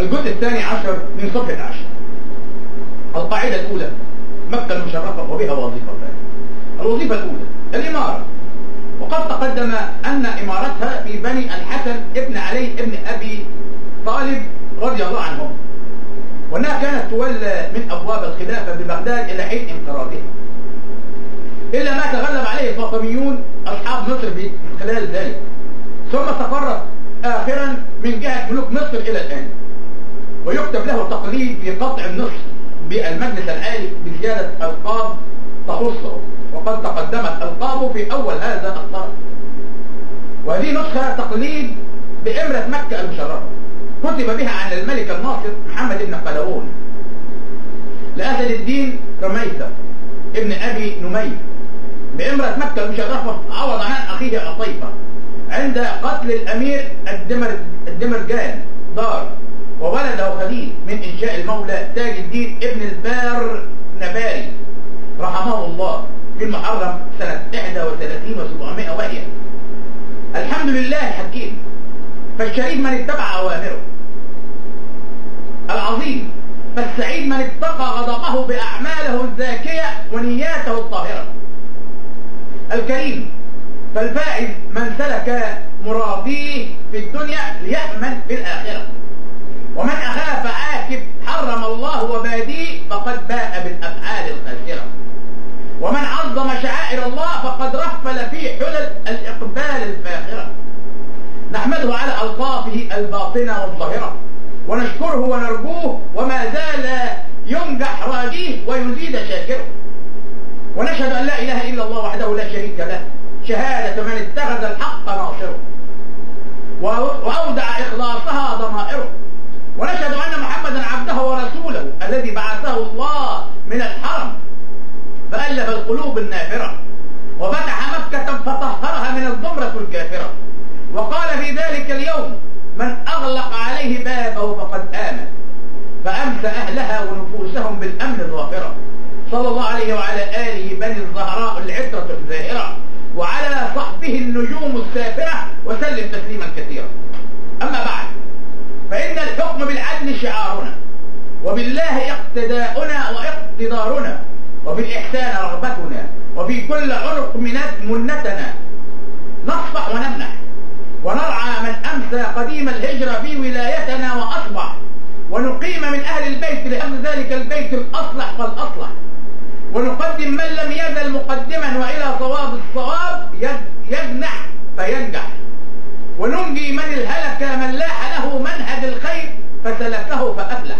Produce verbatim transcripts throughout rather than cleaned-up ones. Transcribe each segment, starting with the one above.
الجزء الثاني عشر من صفحة عشر. القاعدة الأولى: مكة المشرفة وبها وظيفتان. الوظيفة الأولى الإمارة، وقد تقدم أن إمارتها في بني الحسن ابن علي ابن أبي طالب رضي الله عنهم، وأنها كانت تولى من أبواب الخلافة ببغداد إلى حين انقراضها، إلا ما تغلب عليه الفاطميون أصحاب مصر من خلال ذلك، ثم استقرت آخرا من جهة ملوك مصر إلى الآن. ويكتب له تقليد في قطع النصف بالمجلس العالي بزيادة ألقاب تخصه، وقد تقدمت ألقابه في أول هذا الطرف. وهذه نسخة تقليد بإمرة مكة المشرفة، كتب بها عن الملك الناصر محمد بن قلاوون لأسد الدين رميثة ابن أبي نمير بإمرة مكة المشرفة، عوض عن أخيه عطيفة عند قتل الأمير الدمر الدمرجان دار وولده خليل من إنشاء المولى تاج الدين ابن البار نباري رحمه الله في المحرم سنة واحد وثلاثين وسبعمائة وهي. الحمد لله الحكيم، فالشريف من اتبع أوامره، العظيم فالسعيد من اتقى غضبه بأعماله الزاكية ونياته الطاهرة، الكريم فالفائز من سلك مراديه في الدنيا ليأمن في الآخرة، ومن أخاف عاكف حرم الله وباديه فقد باء بالأفعال الخاسرة، ومن عظم شعائر الله فقد رفل في حلل الإقبال الفاخرة. نحمده على ألطافه الباطنة والظاهرة، ونشكره ونرجوه وما زال ينجح راجيه ويزيد شاكره، ونشهد أن لا إله إلا الله وحده لا شريك له شهادة من اتخذ الحق ناصره وأودع إخلاصها ضمائره، ونشهد أن محمدا عبده ورسوله الذي بعثه الله من الحرم فألف القلوب النافرة وفتح مكة فطهرها من الزمرة الكافرة، وقال في ذلك اليوم: من أغلق عليه بابه فقد آمن، فأمسى أهلها ونفوسهم بالأمن ظافرة. صلى الله عليه وعلى آله بني الزهراء العترة الزاهرة، وعلى صحبه النجوم السافرة، وسلم تسليما كثيرا. أما بعد، فإن الحكم بالعدل شعارنا، وبالله اقتداؤنا واقتدارنا، وفي الإحسان رغبتنا، وفي كل عنق منتنا نصفح ونمنح، ونرعى من أمسى قديم الهجرة في ولايتنا وأصبح، ونقيم من أهل البيت لأمن ذلك البيت الأصلح فالأصلح، ونقدم من لم يزل مقدما وإلى صواب الصواب يجنح فينجح، وننجي من الهلك من لاح له منهج الخير فسلكه فأفلح.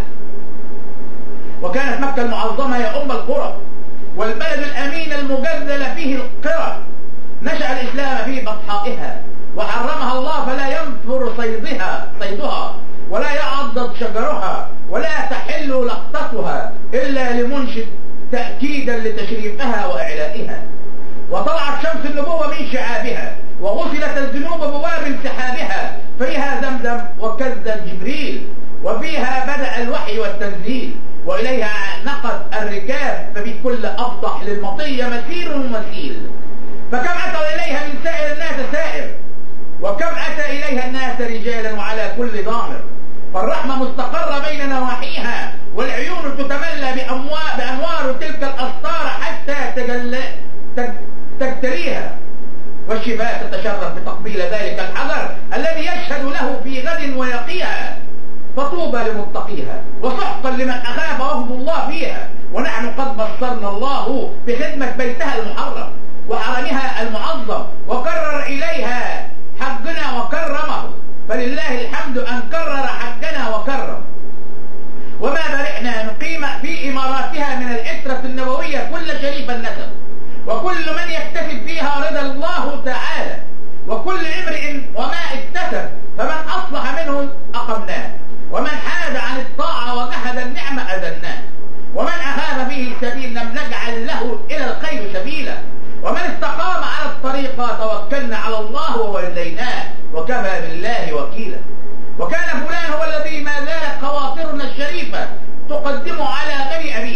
وكانت مكة المعظمة هي أم القرى، والبلد الأمين المجذل فيه القرى، نشأ الإسلام في بطحائها، وحرمها الله فلا ينفر صيدها صيدها ولا يعضد شجرها ولا تحل لقطتها إلا لمنشد تأكيدا لتشريفها وإعلائها. وطلعت شمس النبوة من شعابها، وغسلت الذنوب بواب انسحابها، فيها زمزم وكذا جبريل، وفيها بدأ الوحي والتنزيل، وإليها نقد الركاب، فبكل أفضح للمطية مسير ومسيل. فكم أتى إليها من سائر الناس سائر، وكم أتى إليها الناس رجالا وعلى كل ضامر، فالرحمة مستقرة بين نواحيها، والعيون تتملى بأموار بأنوار تلك الأسطار حتى تجل تجتريها، والشفاء تتشرف بتقبيل ذلك الحجر الذي يشهد له في غد ويقيها، فطوبى لمتقيها وسحقا لمن أخاف وفد الله فيها. ونحن قد بصرنا الله بخدمة بيتها المحرم وحرمها المعظم، وكرر إليها حجنا وكرمه، فلله الحمد أن كرر حجنا وكرم. وما برئنا نقيم في إماراتها من العترة النبوية كل شريف النسب، وكل من يكتسب فيها رضا الله تعالى، وكل امرئ وما اكتسب، فمن أصلح منهم أقمناه، ومن حاد عن الطاعة وجحد النعمة أذلناه، ومن أخاف فيه السبيل لم نجعل له إلى الخير سبيلا، ومن استقام على الطريقة توكلنا على الله ووليناه، وكفى بالله وكيلا. وكان فلان هو الذي ما زالت خواطرنا الشريفة تقدمه على بني أبيه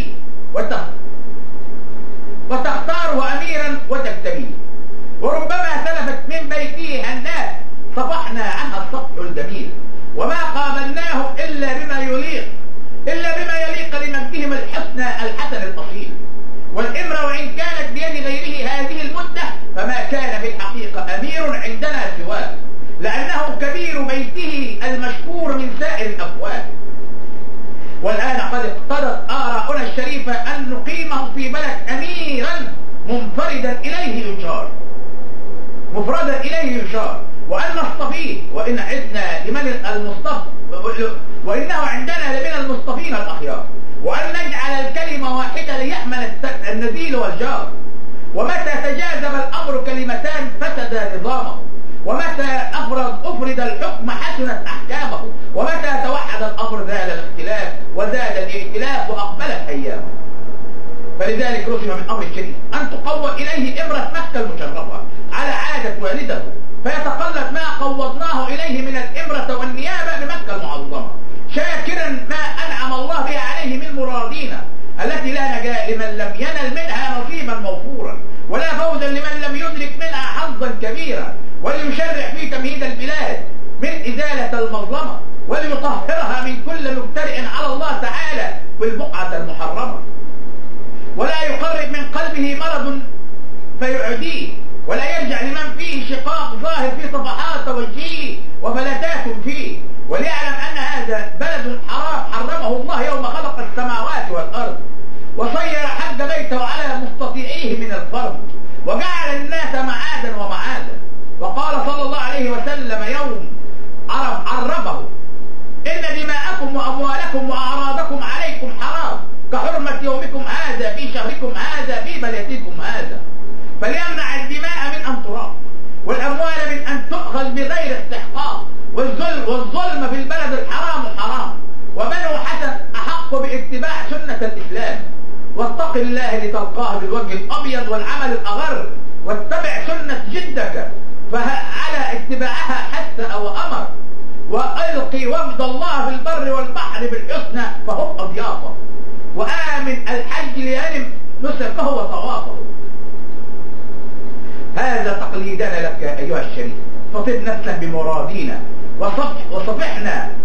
وتختاره أميرا وتكتبيه، وربما سلفت من بيته هناء صفحنا عنها الصفح الجميل، وما قابلناه إلا بما وله كبير بيته المشهور من سائر الأبواب. والآن قد اقتضت آراؤنا الشريفة أن نقيمه في بلد أميرا منفردا إليه يشار مفردا إليه يشار وأن نصطفيه، وإن عدنا لمن المصطفى وإنه عندنا لمن المصطفين الأخيار، وأن نجعل الكلمة واحدة ليحمل النزيل والجار. ومتى تجاذب الأمر كلمتان فسد نظامه، ومتى أفرد أفرد الحكم حسنت أحكامه، ومتى توحد الأمر زال الاختلاف وزاد الائتلاف وأقبلت أيامه. فلذلك رسم من أمر الشريف أن تقوى إليه إمرة مكة المشرفة على عادة والده، فيتقلد ما قوضناه إليه من الإمرة والنيابة بمكة المعظمة، شاكرا ما أنعم الله بها عليه من مرادينا التي لا نجاة لمن لم ينل منها نصيبا موفورا، ولا فوزا لمن لم يدرك منها حظا كبيرا، وليشرع في تمهيد البلاد من إزالة المظلمة، وليطهرها من كل مبتدئ على الله تعالى في البقعة المحرمة، ولا يقرب من قلبه مرض فيعديه، ولا يرجع لمن فيه شقاق ظاهر في صفحات وجهه وفلتات فيه، وليعلم أن هذا بلد حرام حرمه الله يوم خلق السماوات والأرض، وصير حج بيته على مستطيعيه من الفرض، وجعل الناس معادا ومعادا. وقال صلى الله عليه وسلم يوم عرف عرفه: إن دماءكم وأموالكم وأعراضكم عليكم حرام كحرمة يومكم هذا في شهركم هذا في بلدكم هذا، فليمنع الدماء من أن تراق، والأموال من أن تؤخذ بغير استحقاق، والظلم, والظلم في البلد الحرام حرام. وبنو حسن أحق باتباع سنة الإسلام، واتق الله لتلقاه بالوجه الأبيض والعمل الأغر، واتبع سنة جدك فعلى اتباعها حتى أو أمر، وألقي وفد الله في البر والبحر بالحسنى فهم أضيافه، وآمن الحج لينم نسكه وطوافه. هذا تقليدنا لك أيها الشريف، فطب نفسا بمرادينا وصفح وصفحنا